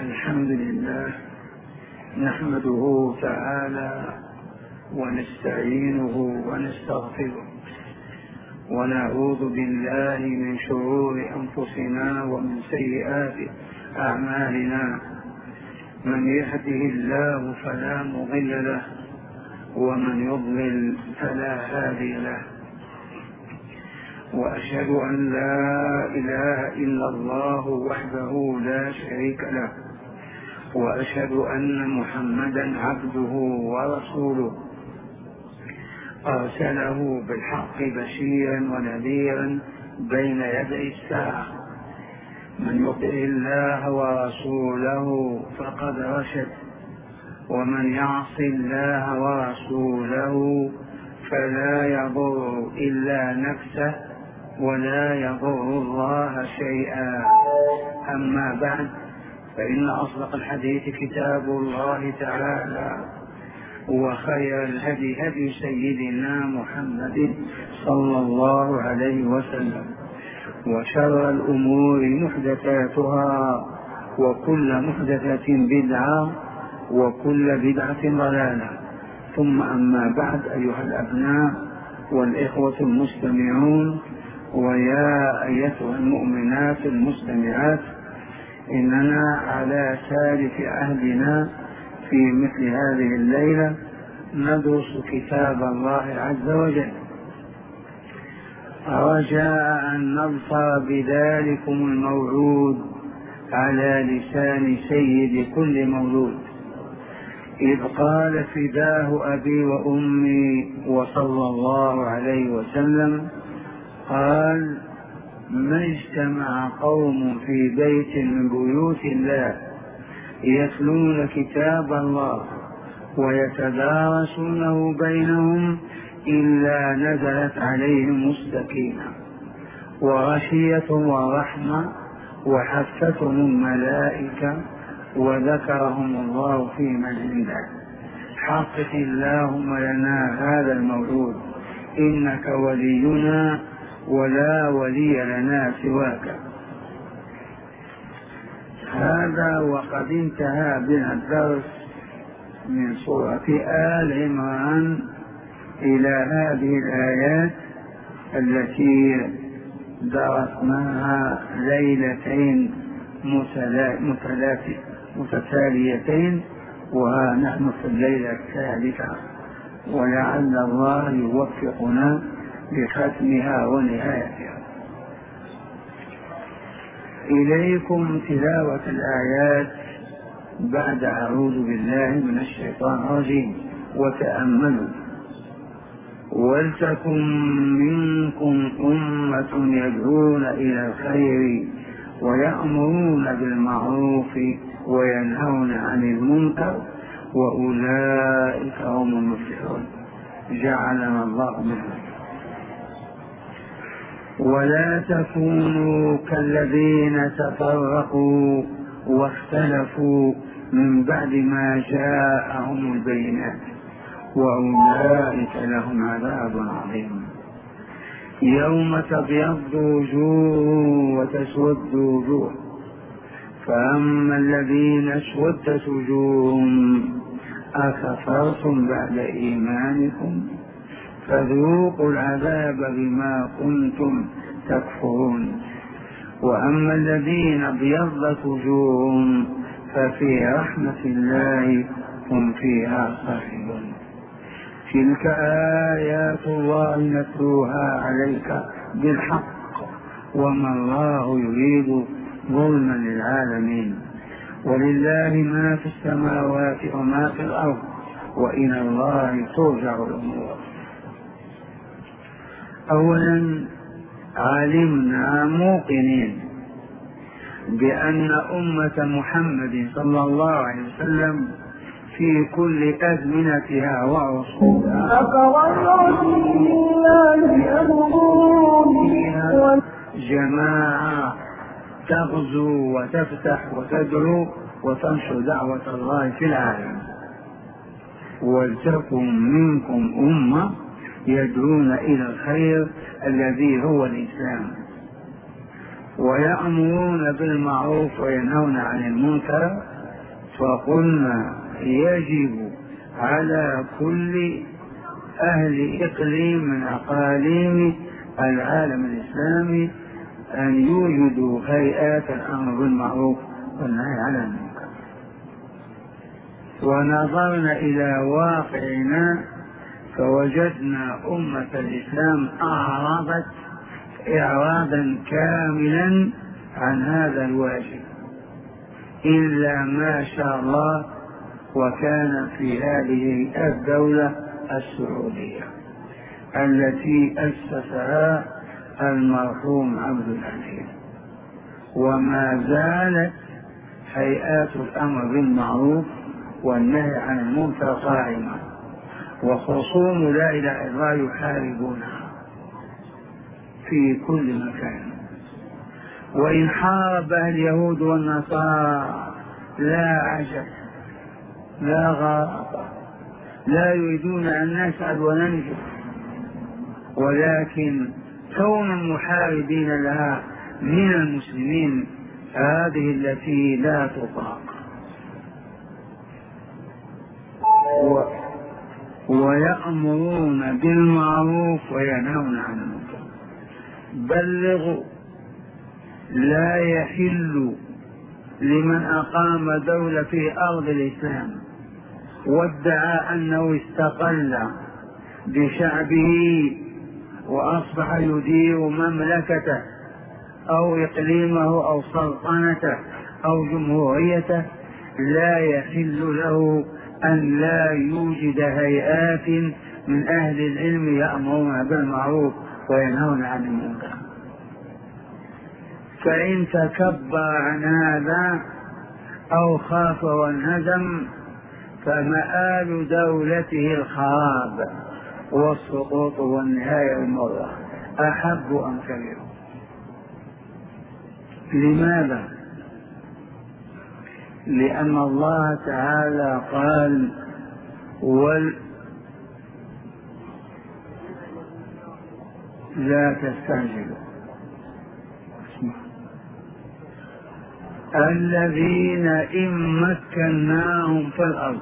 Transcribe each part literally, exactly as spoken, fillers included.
الحمد لله نحمده تعالى ونستعينه ونستغفره ونعوذ بالله من شرور أنفسنا ومن سيئات أعمالنا. من يهده الله فلا مضل له ومن يضلل فلا هادي له، وأشهد أن لا إله إلا الله وحده لا شريك له، وأشهد أن محمدا عبده ورسوله أرسله بالحق بشيرا ونذيرا بين يدي الساعة. من يطع الله ورسوله فقد رشد، ومن يعص الله ورسوله فلا يضر إلا نفسه ولا يضر الله شيئا. أما بعد، فإن أصدق الحديث كتاب الله تعالى، وخير الهدي هدي سيدنا محمد صلى الله عليه وسلم، وشر الأمور محدثاتها، وكل محدثة بدعة، وكل بدعة ضلالة. ثم أما بعد، أيها الأبناء والإخوة المستمعون، ويا أيتها المؤمنات المستمعات، إننا على سالف عهدنا في مثل هذه الليلة ندرس كتاب الله عز وجل، رجاء أن نظفر بذلكم الموعود على لسان سيد كل مولود، إذ قال فداه أبي وأمي وصلى الله عليه وسلم، قال: ما اجتمع قوم في بيت من بيوت الله يتلون كتاب الله ويتدارسونه بينهم إلا نزلت عليهم السكينة وغشيتهم الرحمة وحفتهم الملائكة وذكرهم الله في من عنده. حقق اللهم لنا هذا الموعود، إنك ولينا ولا ولي لنا سواك. هذا وقد انتهى بنا الدرس من سورة آل عمران إلى هذه الآيات التي درسناها ليلتين متتاليتين، وها نحن في الليلة الثالثة، ولعل الله يوفقنا لختمها ونهايتها. إليكم تلاوة الآيات بعد أعوذ بالله من الشيطان الرجيم. وتأملوا: ولتكن منكم أمة يدعون إلى الخير ويأمرون بالمعروف وينهون عن المنكر وأولئك هم المفلحون. جعلنا الله منهم. ولا تكونوا كالذين تفرقوا واختلفوا من بعد ما جاءهم البينات وأولئك لهم عذاب عظيم. يوم تبيض وجوه وتسود وجوه، فأما الذين اسودت وجوههم أكفرتم بعد إيمانكم فذوقوا العذاب بما كنتم تكفرون. وأما الذين ابيضت وجوههم ففي رحمة الله هم فيها خالدون. تلك آيات الله نتلوها عليك بالحق، وما الله يريد ظلما للعالمين. ولله ما في السماوات وما في الأرض، وإلى الله ترجع الأمور. أولا، علمنا موقنين بأن أمة محمد صلى الله عليه وسلم في كل أزمنتها وعصورها جماعة تغزو وتفتح وتدعو وتنشر دعوة الله في العالم. ولتكن منكم أمة يدعون إلى الخير الذي هو الإسلام، ويأمرون بالمعروف وينهون عن المنكر فقلنا يجب على كل أهل إقليم من أقاليم العالم الإسلامي أن يوجدوا هيئات الأمر بالمعروف والنهي عن المنكر. ونظرنا إلى واقعنا فوجدنا أمة الإسلام أعرضت إعراضا كاملا عن هذا الواجب إلا ما شاء الله، وكان في هذه الدولة السعودية التي أسسها المرحوم عبد الحليم، وما زالت هيئات الأمر بالمعروف والنهي عن المنكر قائمة، وخصوم لا إله إلا الله يحاربونها في كل مكان. وإن حارب اليهود والنصارى لا عجب لا غرابة، لا يريدون أن نسعد وننجو، ولكن كون المحاربين لها من المسلمين هذه التي لا تطاق. و... ويأمرون بالمعروف وينهون عن المنكر. بلغوا لا يحل لمن أقام دولة في أرض الإسلام وادعى أنه استقل بشعبه وأصبح يدير مملكته أو إقليمه أو سلطنته أو جمهوريته، لا يحل له أن لا يوجد هيئات من أهل العلم يأمرون بالمعروف وينهون عن المنكر. فإن تكبر عن هذا أو خاف وانهزم فمآل دولته الخراب والسقوط والنهاية المرة أحب أم كبير. لماذا؟ لأن الله تعالى قال وال لا تستعجلوا الذين إن مكناهم في الأرض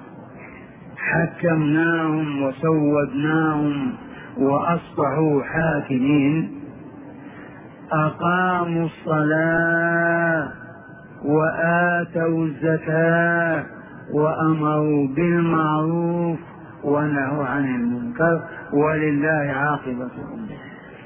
حكمناهم وسودناهم وأصبحوا حاكمين أقاموا الصلاة وآتوا الزكاة وأمروا بالمعروف ونهوا عن المنكر ولله عاقبة الأمور.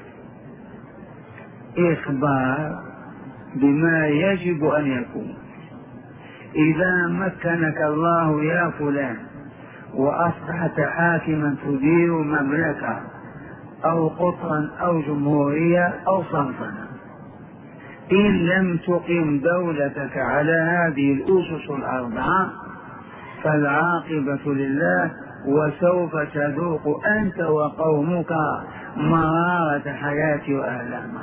إخبار بما يجب أن يكون. إذا مكنك الله يا فلان وأصبحت حاكما تدير مملكة أو قطرا أو جمهورية أو سلطنة، إن لم تقم دولتك على هذه الأسس الأربعة فالعاقبة لله، وسوف تذوق أنت وقومك مرارة حياة وآلامها.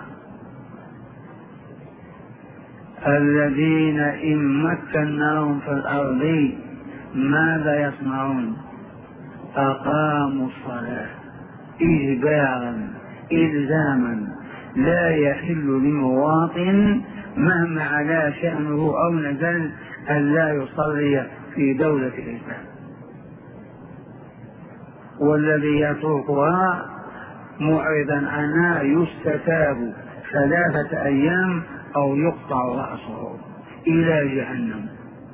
الذين إن مكناهم في الأرض ماذا يصنعون؟ أقاموا الصلاة إجبارا إلزاما، لا يحل لمواطن مهما علا شأنه أو نزل أن لا يصلي في دولة الإسلام، والذي يتركها معرضا عنها يستتاب ثلاثة أيام أو يقطع رأسه إلى جهنم.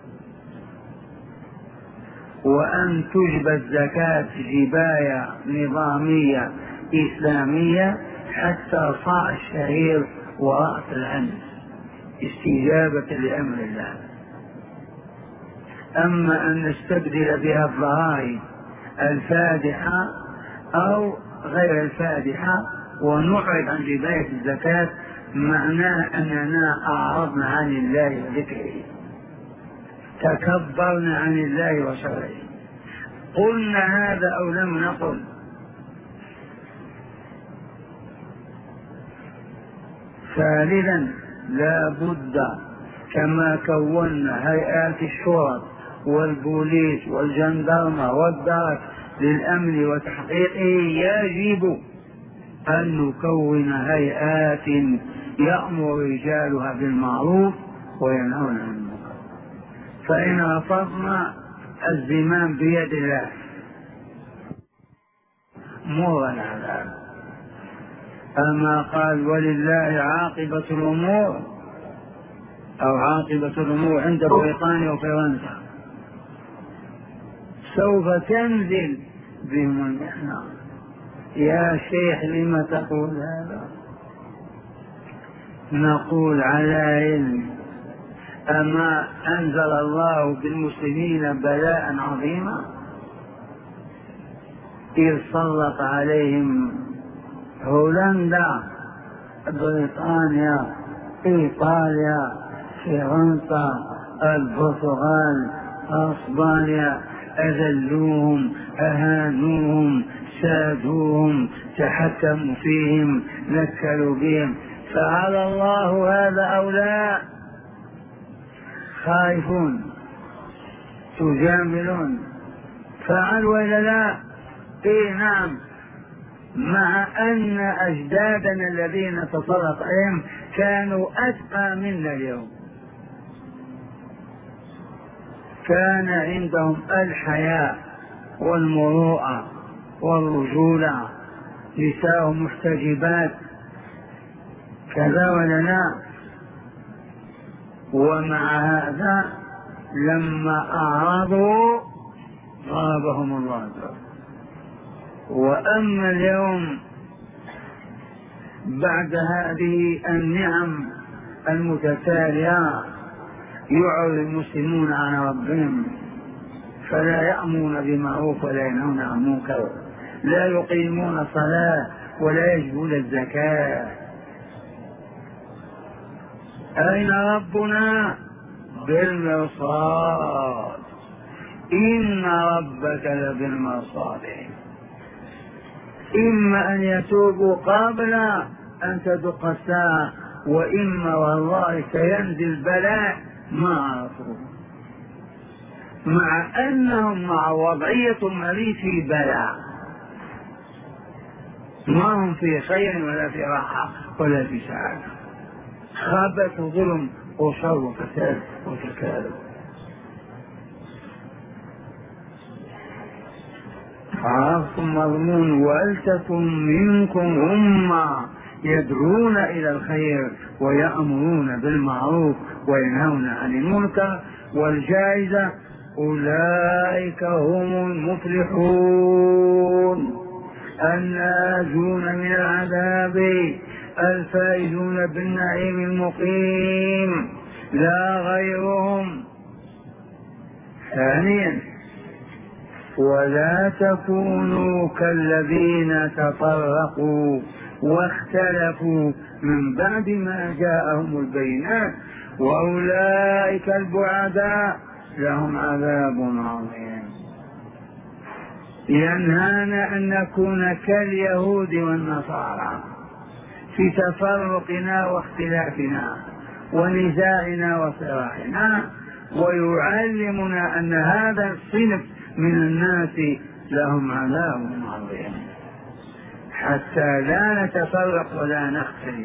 وأن تجب الزكاة جباية نظامية إسلامية حتى صاع الشهير ورأس العنز استجابة لأمر الله. أما أن نستبدل بها الضرائب الفادحة أو غير الفادحة ونعرض عن جباية الزكاة معناه أننا أعرضنا عن الله وذكره، تكبرنا عن الله وشرعه. قلنا هذا أو لم نقل؟ ثالثا لا بد كما كونا هيئات الشرطة والبوليس والجندرمة والدرك للأمن وتحقيقه، يجب أن نكون هيئات يأمر رجالها بالمعروف وينهون عن المنكر. فإن رفضنا الزمام بيد الله مر العذاب. أما قال ولله عاقبة الأمور أو عاقبة الأمور عند بريطانيا وفرنسا، سوف تنزل بهم المحنة. يا شيخ لما تقول هذا؟ نقول على علم. أما أنزل الله بالمسلمين بلاء عظيما إذ سلط عليهم هولندا، بريطانيا، إيطاليا، فرنسا، البرتغال، اسبانيا، اذلوهم، اهانوهم، سادوهم، تحكموا فيهم، نكلوا بهم. فعل الله هذا او لا؟ خائفون تجاملون. فعل ولا لا؟ اي نعم، مع ان اجدادنا الذين تسلط عليهم كانوا اتقى منا اليوم، كان عندهم الحياء والمروءة والرجولة، نساء محتجبات، كذا ولنا. ومع هذا لما أعرضوا ضربهم الله. وأما اليوم بعد هذه النعم المتتالية يعرض المسلمون عن ربهم، فلا يأمرون بمعروف ولا ينهون عن منكر، لا يقيمون الصلاة ولا يجبون الزكاة. أين ربنا؟ بالمرصاد، إن ربك لبالمرصاد. إما أن يتوبوا قبل أن تدق الساعة، وإما والله سينزل بلاء ما عرفوه، مع أنهم مع وضعية هذه في بلاء، ما هم في خير ولا في راحة ولا في سعادة، خابت وظلم وشر وفساد وتكالب. عرفتم مضمون ولتكن منكم أمة يدعون إلى الخير ويأمرون بالمعروف وينهون عن المنكر. والجائزة أولئك هم المفلحون الناجون من العذاب الفائزون بالنعيم المقيم لا غيرهم. ثانيا ولا تكونوا كالذين تفرقوا واختلفوا من بعد ما جاءهم البينات وأولئك البعداء لهم عذاب عظيم. ينهانا أن نكون كاليهود والنصارى في تفرقنا واختلافنا ونزاعنا وصراعنا، ويعلمنا أن هذا الصنف من الناس لهم عذاب عظيم، حتى لا نتفرق ولا نختلف.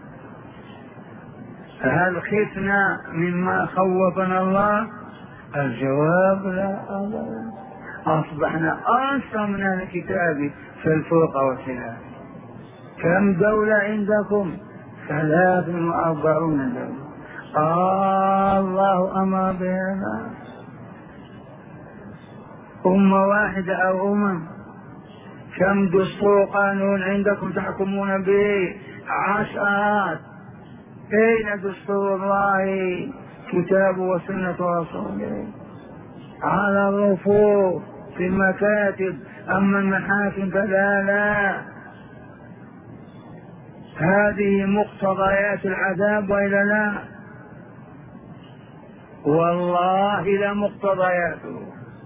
هل خفنا مما خوفنا الله؟ الجواب لا أبدا. أصبحنا أصلا من الكتاب في الفرقة والخلاف. كم دولة عندكم؟ ثلاث وأربعون دولة. آه الله أمر بهذا. أمة واحدة أو أمم؟ كم دستور قانون عندكم تحكمون به؟ عشرات. أين دستور الله؟ كتاب وسنة رسوله على الرفوف في المكاتب، أما المحاكم فلا لا. هذه مقتضيات العذاب وإلا لا؟ والله لمقتضياته.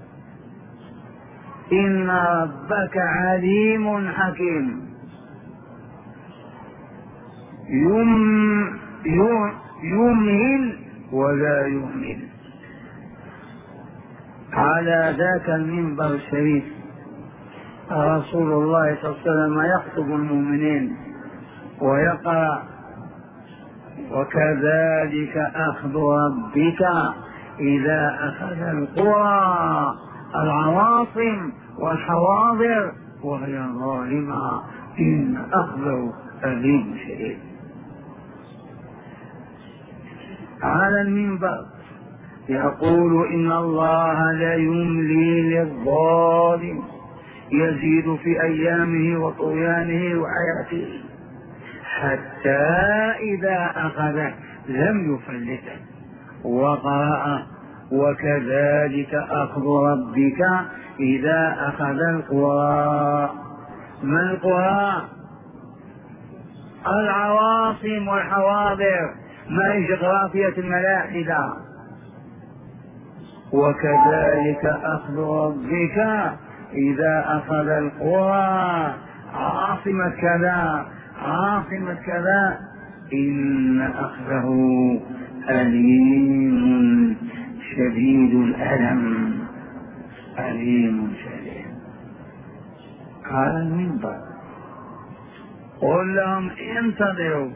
إن ربك عليم حكيم يم يمهل ولا يهمل. على ذاك المنبر الشريف رسول الله صلى الله عليه وسلم يخطب المؤمنين ويقرأ وكذلك أخذ ربك إذا أخذ القرى العواصم والحواضر وهي ظالمة إن أخذه أليم شديد. على المنبر يقول إن الله لا يملي للظالم يزيد في أيامه وطغيانه وحياته حتى إذا أخذ لم يفلته. وقرأ وكذلك أخذ ربك إذا أخذ القرى. ما القرى؟ العواصم والحواضر، ما هي جغرافية الملاحدة. وكذلك أخذ ربك إذا أخذ القرى عاصمة كذا عاصمة كذا إن أخذه أليم شديد الألم أليم شديد. على المنبر قل لهم انتظروا.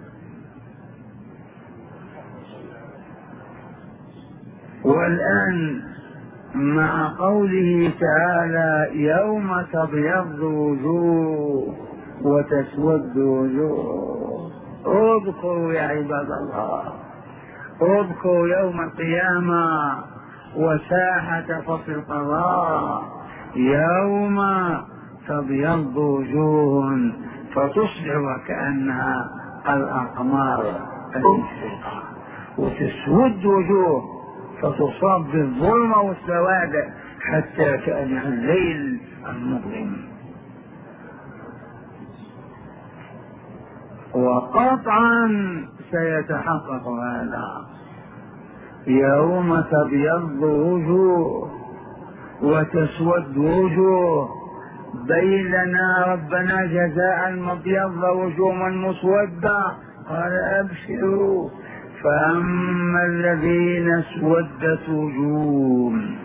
والآن مع قوله تعالى يوم تبيض وجوه وتسود وجوه، اذكروا يا عباد الله، اذكروا يوم القيامة وساحة فصل القضاء، يوم تبيض وجوه فتصبح وكأنها الأقمار المشرقة، وتسود وجوه فتصاب بالظلمة والسواد حتى كأنها الليل المظلم. وقطعا سيتحقق هذا يوم تبيض وجوه وتسود وجوه. بين لنا ربنا جزاء المبيض وجوه المسودة. قال أبشروا فأما الذين اسودت وجوههم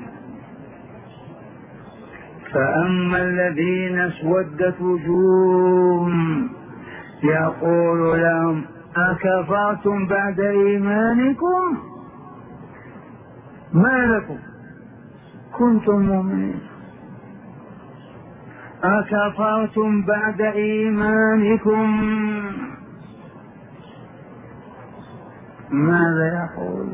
فأما الذين اسودت وجوههم يقول لهم أكفرتم بعد إيمانكم؟ ما لكم كنتم مؤمنين أكفرتم بعد إيمانكم؟ ماذا يقول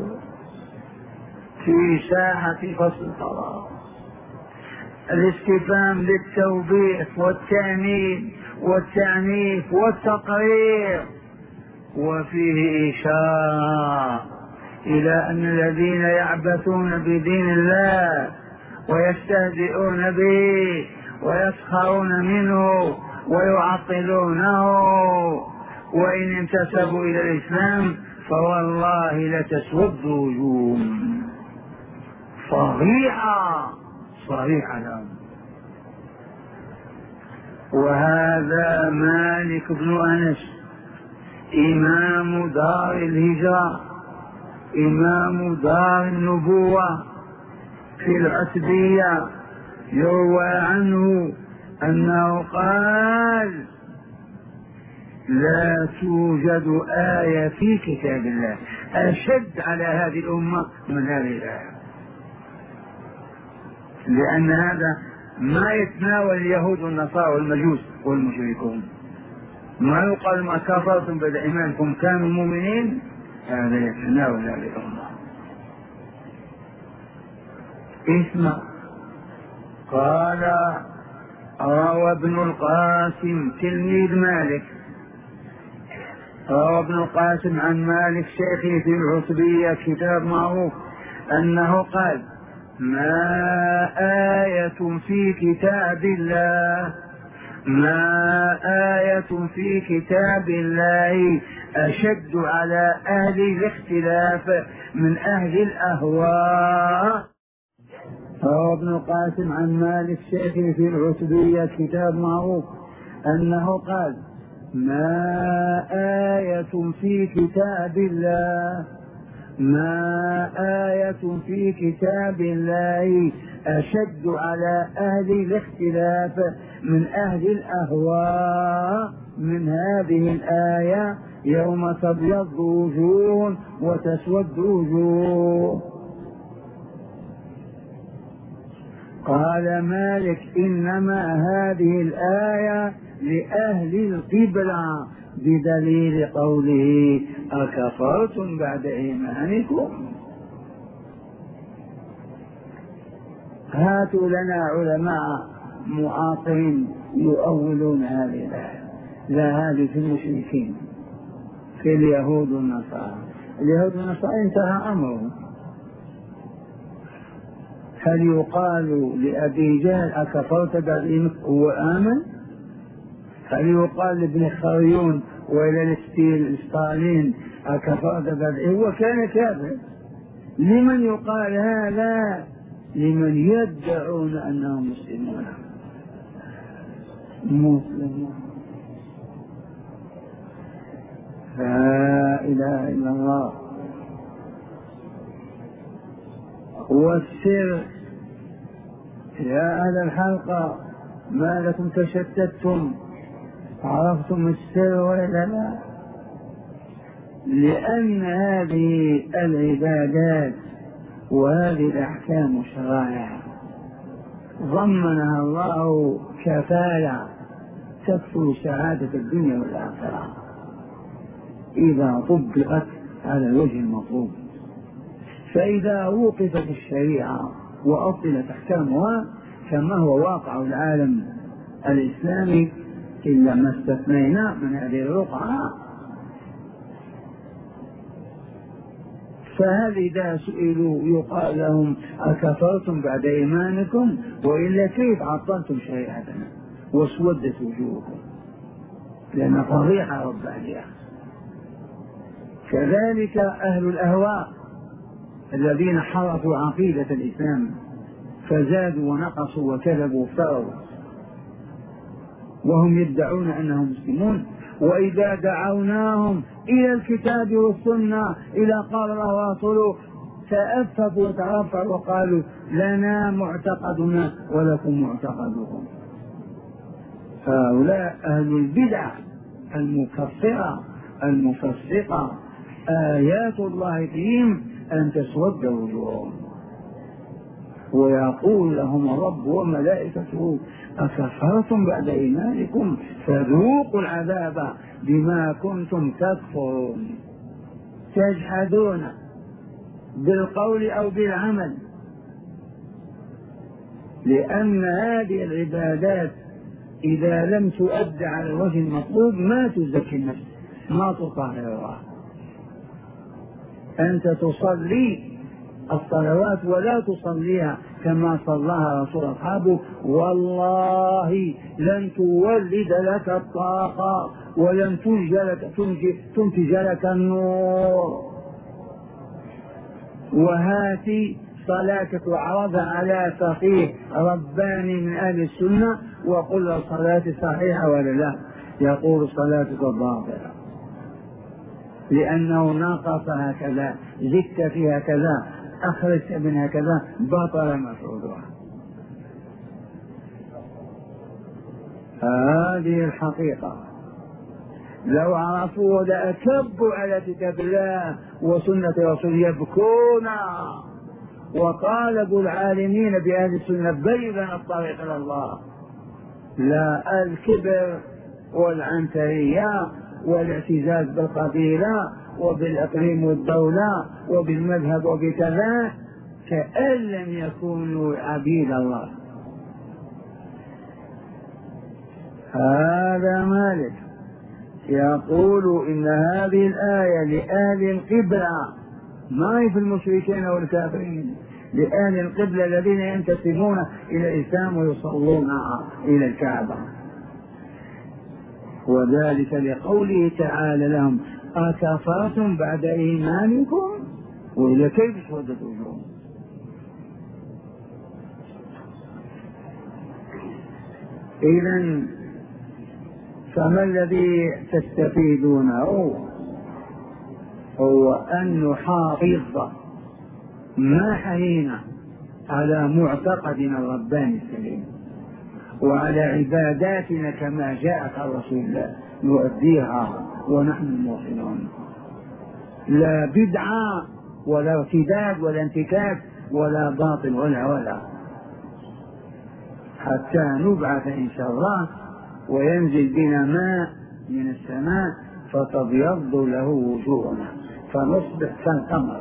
في ساحة فصل القضاء؟ الاستفهام للتوبيخ والتأنيب والتعنيف والتقرير، وفيه إشارة إلى أن الذين يعبثون بدين الله ويستهزئون به ويسخرون منه ويعطلونه وإن انتسبوا إلى الإسلام فوالله لتسود وجوههم صريحة صريحة لهم. وهذا مالك بن أنس إمام دار الهجرة إمام دار النبوة في العتبية، يروى عنه أنه قال لا توجد آية في كتاب الله أشد على هذه الأمة من هذه الآية، لأن هذا ما يتناول اليهود والنصارى والمجوس والمشركون. ما يقال ما كفرتم بعد إيمانكم كانوا مؤمنين، هذا يتناول هذه الأمة. اسمع، قال روى ابن القاسم تلميذ مالك، روى ابن القاسم عن مالك شيخه في العتبية كتاب معروف أنه قال ما آية في كتاب الله ما آية في كتاب الله أشد على أهل الاختلاف من أهل الأهواء. روى ابن القاسم عن مالك شيخه في العتبية كتاب معروف أنه قال ما آية في كتاب الله ما آية في كتاب الله أشد على أهل الاختلاف من أهل الأهواء من هذه الآية يوم تبيض وجوه وتسود وجوه. قال مالك إنما هذه الآية لأهل القبلة بدليل قوله أكفرتم بعد إيمانكم. هاتوا لنا علماء معاصرين يؤولون هذه الآية، لا هذه في المشركين في اليهود والنصارى. اليهود والنصارى انتهى أمرهم. هل يقال لأبي جهل أكفرت بعد إيمانك هو آمن؟ هل يقال لابن خريون وإلى الستالين أكفرت بعد هو كان كافر؟ لمن يقال هذا؟ لمن يدعون أنهم مسلمون. مسلمون لا إله إلا الله. والسر يا أهل الحلقة ما لكم تشتتتم؟ عرفتم السر ولا لا؟ لأن هذه العبادات وهذه الأحكام والشرائع ضمنها الله كفالة تكفل سعادة الدنيا والآخرة إذا طبقت على الوجه المطلوب. فإذا وقفت الشريعة وأصلت أحكامها كما هو واقع العالم الإسلامي إلا ما استثنينا من هذه الرقعة، فهل إذا سئلوا يقال لهم أكفرتم بعد إيمانكم؟ وإلا كيف عطلتم شريعتنا واسودت وجوهكم؟ لأن فضيحة ربانية. كذلك أهل الأهواء الذين حرفوا عقيدة الإسلام فزادوا ونقصوا وكذبوا وافتروا وهم يدعون أنهم مسلمون، وإذا دعوناهم إلى الكتاب والسنة إلى قال الله ورسوله تأففوا وترفعوا وقالوا لنا معتقدنا ولكم معتقدكم. هؤلاء أهل البدع المكفرة المفسقة آيات الله فيهم أن تسود وجوههم. ويقول لهم الرب وملائكته أكفرتم بعد إيمانكم فذوقوا العذاب بما كنتم تكفرون، تجحدون بالقول أو بالعمل، لأن هذه العبادات إذا لم تؤد على الوجه المطلوب ما تزكي النفس، ما تطهرها. أنت تصلي الصلوات ولا تصليها كما صلاها رسول أصحابه، والله لن تولد لك الطاقة ولن تنتج لك النور. وهاتي صلاتك وعرضها على فقيه رباني من أهل السنة وقل له صلاتي صحيحة ولا لا، يقول صلاتك باطلة لأنه ناقص هكذا، زدت فيها كذا، أخرجت منها كذا، بطل مفعولها. هذه الحقيقة لو عرفوا لأكبوا على كتاب الله وسنة رسول يبكون وطالبوا العالمين بأهل السنة بينا الطريق إلى الله، لا الكبر والعنترية والاعتزاز بالقبيلة وبالإقليم والدولة وبالمذهب وبكذا كأن لم يكونوا عبيد الله. هذا مالك يقول إن هذه الآية لأهل القبلة، ما هي في المشركين والكافرين، لأهل القبلة الذين ينتسبون إلى الإسلام ويصلون إلى الكعبة. وذلك لقوله تعالى لهم أكفرتم بعد إيمانكم، وإلى كيف سودت وجوههم. إذن فما الذي تستفيدونه؟ هو أن نحافظ ما حيينا على معتقدنا الرباني السليم وعلى عباداتنا كما جاءت عن رسول الله نؤديها ونحن موقنون، لا بدعة ولا ارتداد ولا انتكاس ولا باطل ولا ولا. حتى نبعث إن شاء الله، وينزل بنا ماء من السماء فتبيض له وجوهنا فنصبح كالقمر.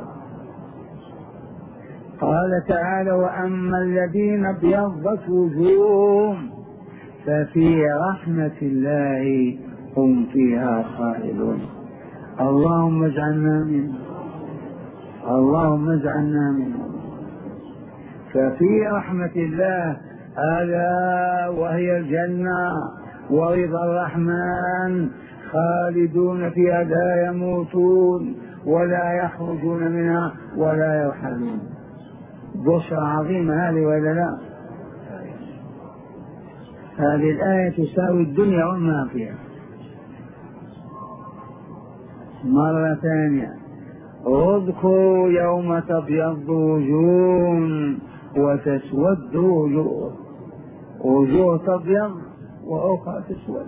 قال تعالى: وأما الذين ابيضت وجوههم ففي رحمة الله هم فيها خالدون. اللهم اجعلنا منهم، اللهم اجعلنا منهم. ففي رحمة الله ألا وهي الجنة ورضا الرحمن، خالدون فيها لا يموتون ولا يخرجون منها ولا يرحلون. بشرى عظيمة هذه ولا لا؟ هذه الآية تساوي الدنيا وما فيها. مرة ثانية: اذكروا يوم تبيض وجوه وتسود وجوه، وجوه تبيض وأخرى تسود.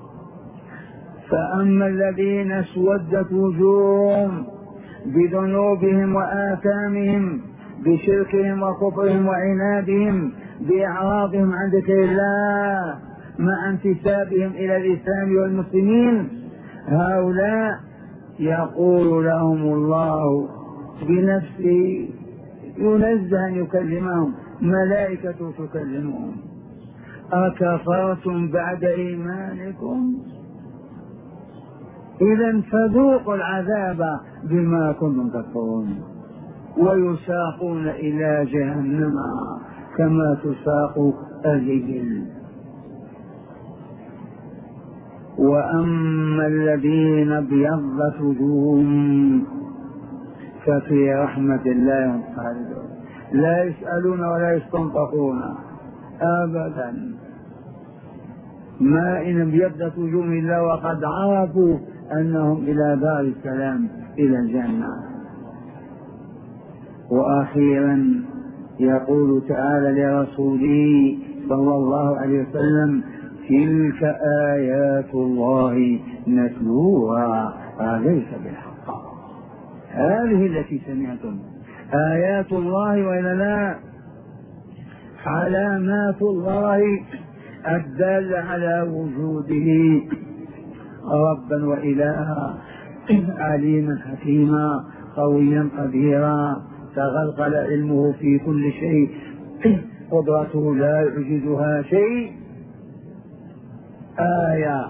فأما الذين اسودت وجوههم بذنوبهم وآثامهم بشركهم وكفرهم وعنادهم بإعراضهم عن ذكر الله مع انتسابهم إلى الإسلام والمسلمين، هؤلاء يقول لهم الله بنفسه، ينزه أن يكلمهم، ملائكة تكلمهم: أكفرتم بعد إيمانكم؟ إذا فذوقوا العذاب بما كنتم تكفرون. ويساقون إلى جهنم كما تساق الإبل. وأما الذين ابيضت وجوههم ففي رحمة الله هم خالدون، لا يسألون ولا يستنطقون أبدا. ما إن ابيضت وجوههم إلا وقد عرفوا أنهم إلى دار السلام، إلى الجنة. وأخيرا يقول تعالى لرسوله صلى الله عليه وسلم: تلك آيات الله نتلوها عليك بالحق. هذه التي سمعتم آيات الله وإلا لا؟ علامات الله الدالة على وجوده ربا وإلها، عليما حكيما قويا قديرا، تغلغل علمه في كل شيء، قدرته لا يعجزها شيء. آية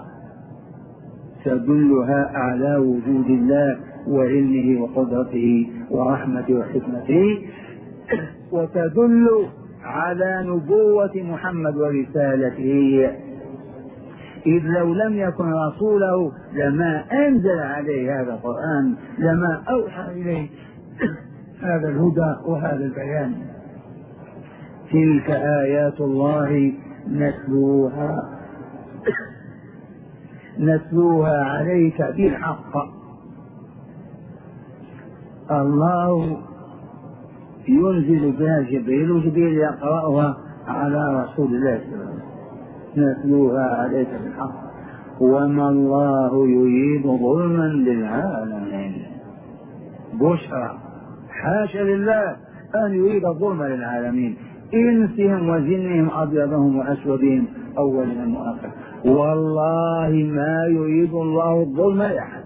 تدلها على وجود الله وعلمه وقدرته ورحمته وحكمته، وتدل على نبوة محمد ورسالته، إذ لو لم يكن رسوله لما أنزل عليه هذا القرآن، لما أوحى إليه هذا الهدى وهذا البيان. تلك آيات الله نتلوها نتلوها عليك بالحق. الله ينزل بها جبريل، وجبريل يقرأها على رسول الله صلى الله عليه وسلم. نتلوها عليك بالحق وما الله يريد ظلما للعالمين. بشرى، حاشا لله أن يريد الظلم للعالمين، إنسهم وجنهم أبيضهم وأسودهم أولهم وآخرهم. والله ما يريد الله الظلم لأحد،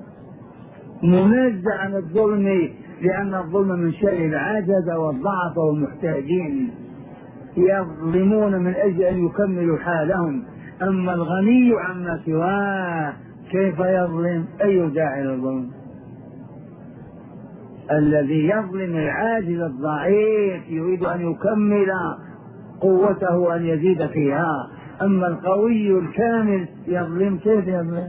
منزه عن الظلم، لأن الظلم من شر العجز والضعف والمحتاجين، يظلمون من أجل أن يكملوا حالهم. أما الغني عما سواه كيف يظلم؟ أي داعي للظلم؟ الذي يظلم العاجز الضعيف يريد أن يكمل قوته، أن يزيد فيها. أما القوي الكامل يظلم، كيف يظلم؟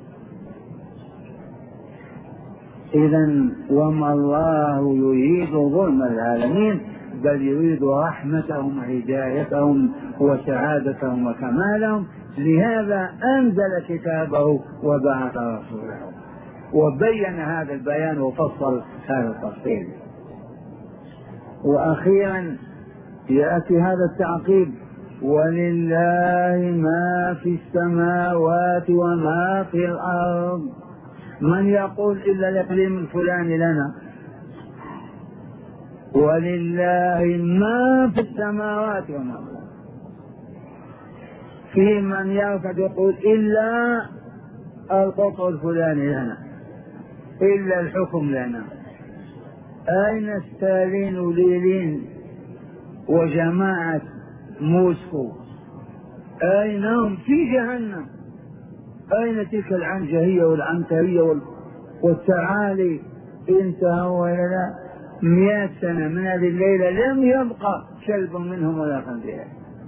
إذن وما الله يريد ظلم العالمين، بل يريد رحمتهم وهدايتهم وسعادتهم وكمالهم. لهذا أنزل كتابه وبعث رسوله وبين هذا البيان وفصل هذا التفصيل. وأخيرا يأتي هذا التعقيب: ولله ما في السماوات وما في الأرض. من يقول إلا الإقليم الفلاني لنا؟ ولله ما في السماوات وما في الأرض. في من يرفع يقول إلا القطع الفلاني لنا، إلا الحكم لنا. أين ستالين وليلين وجماعة موسكو؟ أين هم؟ في جهنم. أين تلك العنجهية والعنترية والتعالي؟ انتهوا ولا لا؟ مئة سنة من هذه الليلة لم يبقى شلب منهم ولا خنزير.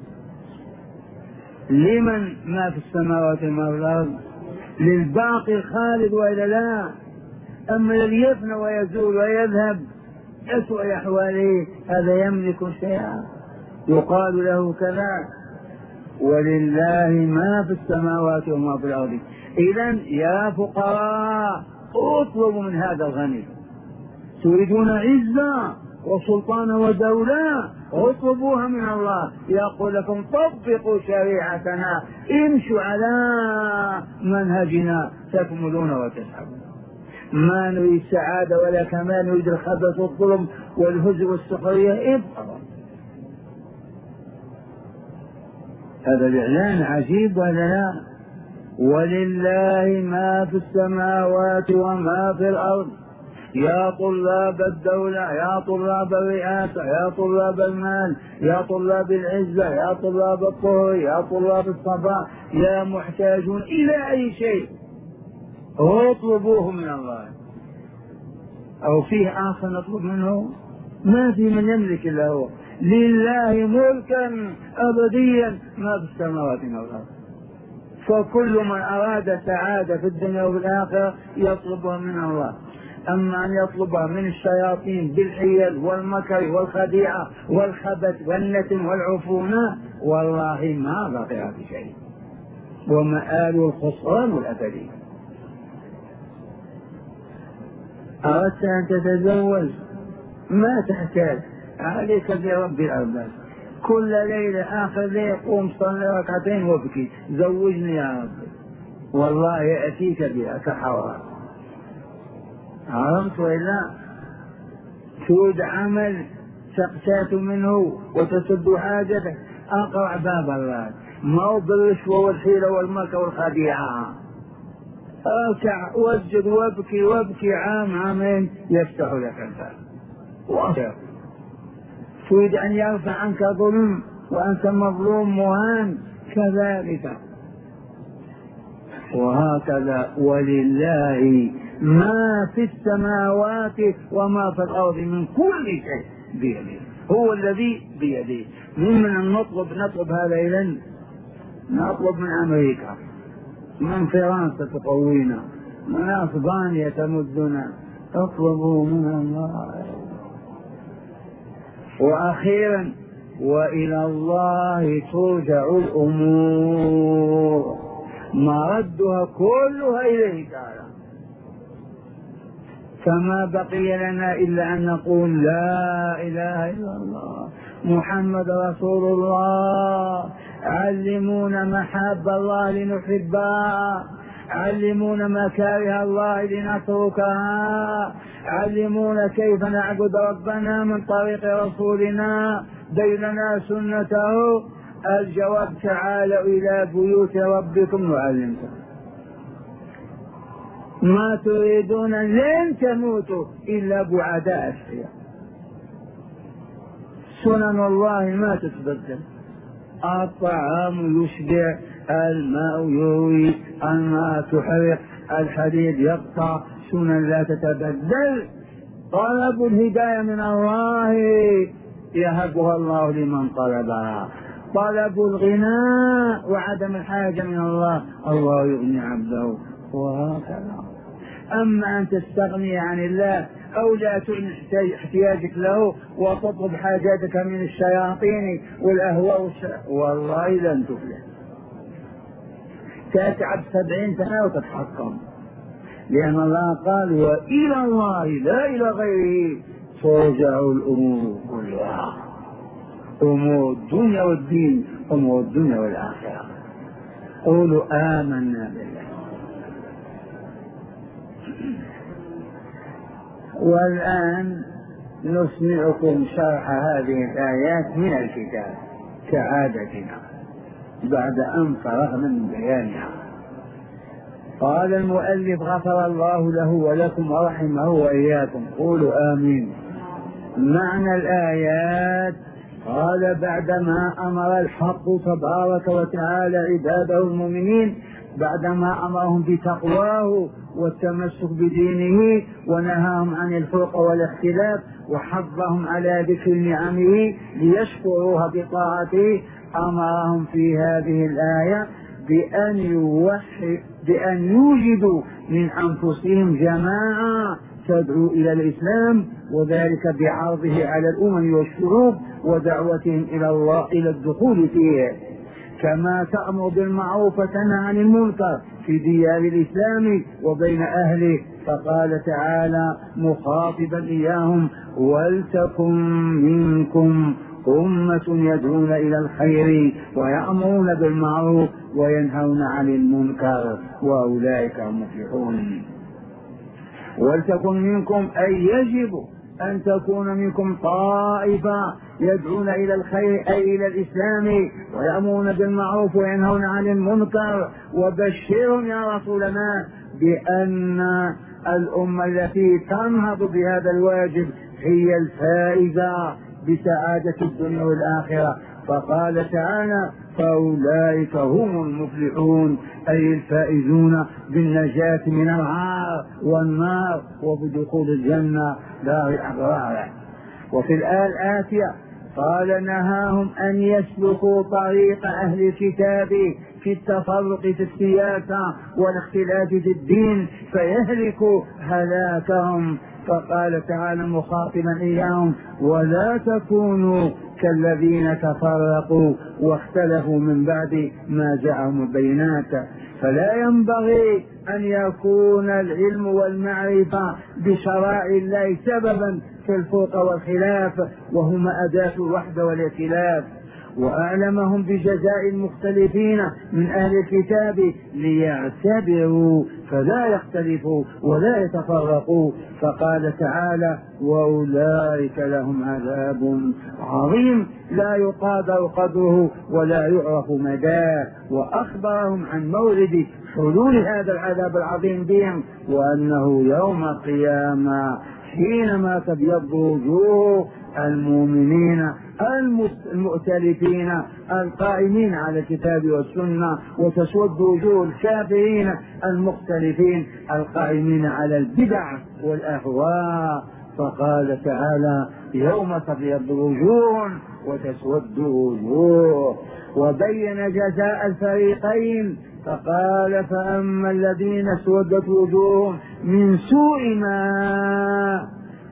لمن ما في السماوات وما في الأرض؟ للباقي الخالد وإلا لا؟ أما الذي يفنى ويزول ويذهب أسوأ أحواله هذا يملك شيئا، يقال له كذا. ولله ما في السماوات وما في الأرض. إذن يا فقراء اطلبوا من هذا الغني، تريدون عزة وسلطان ودولة اطلبوها من الله. يقول لكم طبقوا شريعتنا، امشوا على منهجنا تكملون وتسعدون. ما نريد سعادة ولا كمان نريد الخبث والظلم والهزء والسخرية. ابقى هذا الإعلان عجيب ولا لا؟ ولله ما في السماوات وما في الأرض. يا طلاب الدولة، يا طلاب الرئاسة، يا طلاب المال، يا طلاب العزة، يا طلاب الطهر، يا طلاب الصفاء، يا محتاجون إلى أي شيء اطلبوه من الله. أو فيه آخر نطلب منه؟ ما في من يملك إلا هو. لله ملكا أبديا ما في السماوات والأرض. فكل من أراد سعادة في الدنيا وفي الآخرة يطلبها من الله. أما أن يطلبها من الشياطين بالحيل والمكر والخديعة والخبث والنتن والعفونة والله ما بقي في شيء، ومآل الخسران الأبدي. أردت أن تتزوج ما تحتاج، عليك برب الأرباب. كل ليلة آخر ليلة قوم صلي ركعتين وابكي زوجني يا رب، والله يأتيك بها كحوار. عرفت وإلا؟ تود عمل تقتات منه وتسد حاجتك، أقرع باب الله، ما هو بالرشوة والحيلة والمكر والخديعة. اركع واسجد وابكي وابكي عام عامين يفتح لك الباب. تريد أن يرفع عنك ظلم وأنت مظلوم مهان كذلك. وهكذا ولله ما في السماوات وما في الأرض من كل شيء بيده، هو الذي بيده. ممن نطلب نطلب هذا إذن نطلب من أمريكا، من فرنسا تقوينا، من أسبانيا تمدنا، اطلبوا من الله. وأخيرا وإلى الله ترجع الأمور، مردها كلها إليه تعالى. فما بقي لنا إلا أن نقول لا إله إلا الله محمد رسول الله. علمونا محاب الله لنحبها، علمونا مكاره الله لنتركها، علمونا كيف نعبد ربنا من طريق رسولنا، بيننا سنته. الجواب تعالوا إلى بيوت ربكم نعلمكم. ما تريدون لن تموتوا إلا بعداء الشيء. سنن الله ما تتبدل، الطعام يشبع، الماء يروي، الماء تحرق، الحديد يقطع، سنن لا تتبدل. طلب الهداية من الله يهبها الله لمن طلبها، طلب الغناء وعدم الحاجة من الله الله يغني عبده، وهكذا. أما أن تستغني عن الله أو لا تعلن احتياجك له وتطلب حاجاتك من الشياطين والأهواء والله لن تفلح. تتعب سبعين سنة وتتحكم، لأن الله قال وإلى الله لا إلى غيره ترجع الأمور كلها، أمور الدنيا والدين، أمور الدنيا والآخرة. قولوا آمنا بالله. والآن نسمعكم شرح هذه الآيات من الكتاب كعادتنا. بعد أن فرغ من بيانها. قال المؤلف غفر الله له ولكم ورحمه وإياكم، قولوا آمين. معنى الآيات: قال بعدما أمر الحق تبارك وتعالى عباده المؤمنين، بعدما أمرهم بتقواه والتمسك بدينه ونهاهم عن الفرق والاختلاف وحضهم على ذكر نعمه ليشكروها بطاعته، أمرهم في هذه الآية بأن يوحد بأن يوجدوا من أنفسهم جماعة تدعو إلى الإسلام، وذلك بعرضه على الأمم والشعوب ودعوتهم إلى الله إلى الدخول فيه، كما تأمر بالمعروف وتنهى عن المنكر في ديار الإسلام وبين أهله. فقال تعالى مخاطبا إياهم: ولتكن منكم أمة يدعون إلى الخير ويأمرون بالمعروف وينهون عن المنكر وأولئك هم المفلحون. ولتكن منكم أي يجب أن تكون منكم طائفة يدعون إلى الخير أي إلى الإسلام ويأمرون بالمعروف وينهون عن المنكر. وبشرهم يا رسولنا بأن الأمة التي تنهض بهذا الواجب هي الفائزة بسعادة الدنيا والآخرة. فقال تعالى: فأولئك هم المفلحون، أي الفائزون بالنجاة من العار والنار وبدخول الجنة دار الأبرار. وفي الآية الآتية قال: نهاهم أن يسلكوا طريق أهل الكتاب في التفرق في السياسة والاختلاف في الدين فيهلكوا هلاكهم. فقال تعالى مخاطبا إياهم: ولا تكونوا كالذين تفرقوا واختلفوا من بعد ما جاءهم البينات. فلا ينبغي أن يكون العلم والمعرفة بشرائع الله سببا في الفرق والخلاف، وهما أداة الوحدة والائتلاف. وأعلمهم بجزاء المختلفين من أهل الكتاب ليعتبروا فلا يختلفوا ولا يتفرقوا. فقال تعالى: وأولئك لهم عذاب عظيم لا يقادر قدره ولا يعرف مداه. وأخبرهم عن مورد حلول هذا العذاب العظيم بهم، وأنه يوم القيامة حينما تبيض وجوه المؤمنين المؤتلفين القائمين على الكتاب والسنة، وتسود وجوه الكافرين المختلفين القائمين على البدع والأهواء. فقال تعالى: يوم تبيض وجوه وتسود وجوه. وبين جزاء الفريقين فقال: فأما الذين اسودت وجوههم من سوء ما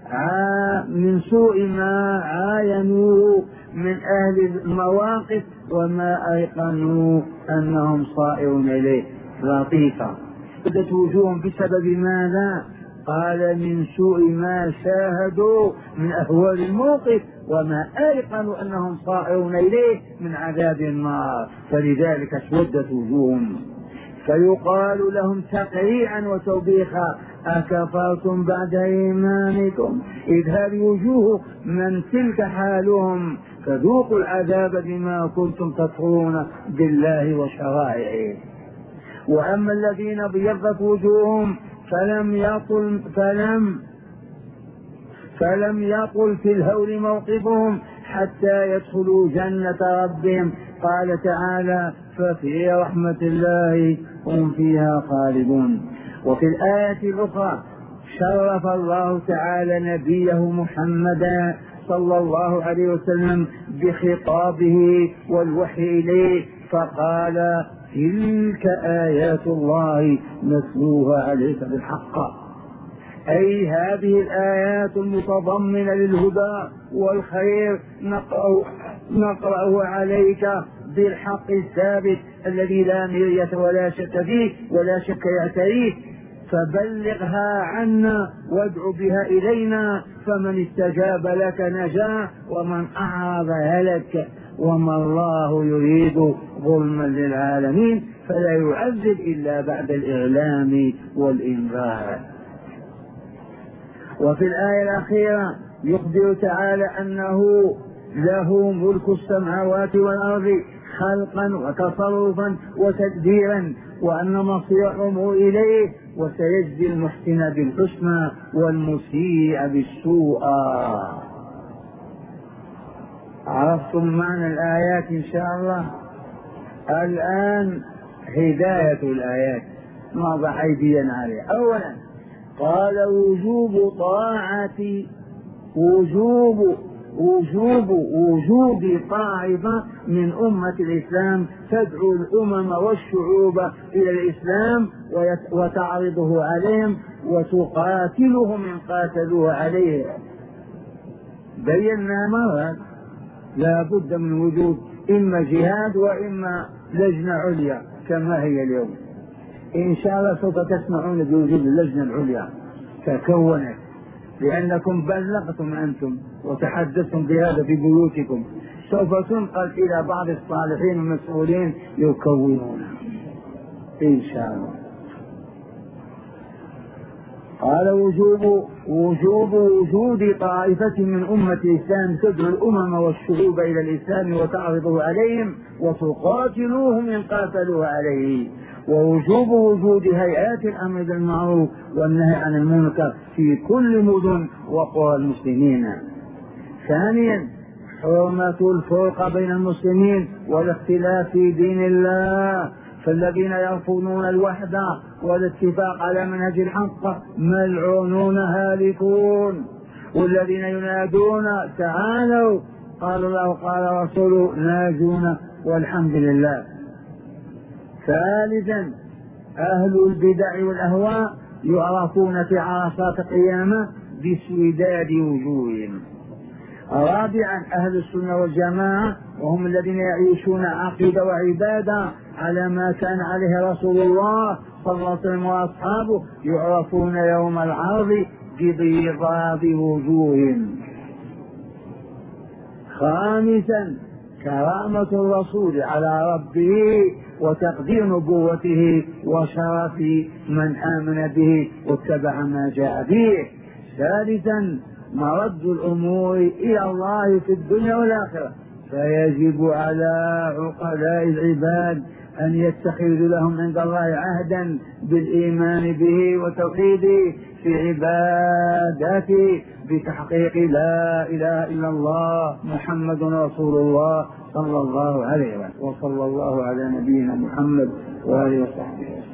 من سوء ما عاينوه من أهل المواقف وما أيقنوا أنهم صائرون إليه. لطيفة. اسودت وجوههم بسبب ماذا؟ قال: من سوء ما شاهدوا من أهوال الموقف وما أيقنوا أنهم صائرون إليه من عذاب النار، فلذلك اسودت وجوههم. فيقال لهم تقريعا وتوبيخا: أكفرتم بعد إيمانكم؟ إذ هذه وجوه من تلك حالهم، فذوقوا العذاب بما كنتم تكفرون بالله وشرائعه. وأما الذين ابيضت وجوههم فلم يطل فلم فلم يطل في الهول موقفهم حتى يدخلوا جنة ربهم. قال تعالى: ففي رحمة الله هم فيها خالدون. وفي الآية الأخرى شرف الله تعالى نبيه محمدا صلى الله عليه وسلم بخطابه والوحي إليه، فقال: تلك آيات الله نتلوها عليك بالحق، أي هذه الآيات المتضمنة للهدى والخير نقرأ نقرأه عليك بالحق الثابت الذي لا مرية ولا شك فيه ولا شك يعتريه، فبلغها عنا وادع بها إلينا، فمن استجاب لك نجا ومن أعرض هلك، وما الله يريد ظلما للعالمين فلا يعذب إلا بعد الإعلام والإنذار. وفي الآية الأخيرة يخبر تعالى أنه له ملك السماوات والأرض خلقا وتصرفا وتدبيرا، وأن مصيرهم إليه، وسيجزي المحسن بالحسنى والمسيء بالسوء. عرفتم معنى الآيات إن شاء الله؟ الآن هداية الآيات نضع أيدينا عليها. أولا قال وجوب طاعة وجوب وجوب وجود طائفة من أمة الإسلام تدعو الأمم والشعوب إلى الإسلام وتعرضه عليهم وتقاتلهم إن قاتلوه عليه. بينا مرة لا بد من وجود إما جهاد وإما لجنة عليا كما هي اليوم. إن شاء الله سوف تسمعون بوجود اللجنة العليا تكونت، لأنكم بلغتم أنتم وتحدثتم بهذا في بيوتكم، سوف تنقل إلى بعض الصالحين المسؤولين يكونونها إن شاء الله. قال وجوب وجوب وجود طائفة من أمة الإسلام تدعو الأمم والشعوب إلى الإسلام وتعرضه عليهم وتقاتلوهم إن قاتلوا عليه، ووجوب وجود هيئات الأمر بالمعروف والنهي عن المنكر في كل مدن وقرى المسلمين. ثانيا حرمة الفرقة بين المسلمين والاختلاف في دين الله، فالذين يرفضون الوحدة والاتفاق على منهج الحق ملعونون هالكون، والذين ينادون تعالوا قال الله قال رسوله ناجون والحمد لله. ثالثا أهل البدع والأهواء يعرفون في عرصات القيامة بسوداد وجوههم. رابعا أهل السنة والجماعة وهم الذين يعيشون عقيدة وعبادة على ما كان عليه رسول الله صلى الله عليه وسلم وأصحابه يعرفون يوم العرض ببيضاض وجوههم. خامسا كرامة الرسول على ربه وتقدير نبوته وشرف من آمن به واتبع ما جاء به. سادسا مرد الأمور إلى الله في الدنيا والآخرة، فيجب على عقلاء العباد أن يتخذوا لهم عند الله عهدا بالإيمان به وتوحيده في عبادته بتحقيق لا إله إلا الله محمد رسول الله صلى الله عليه وسلم. وصلى الله على نبينا محمد وآله وصحبه.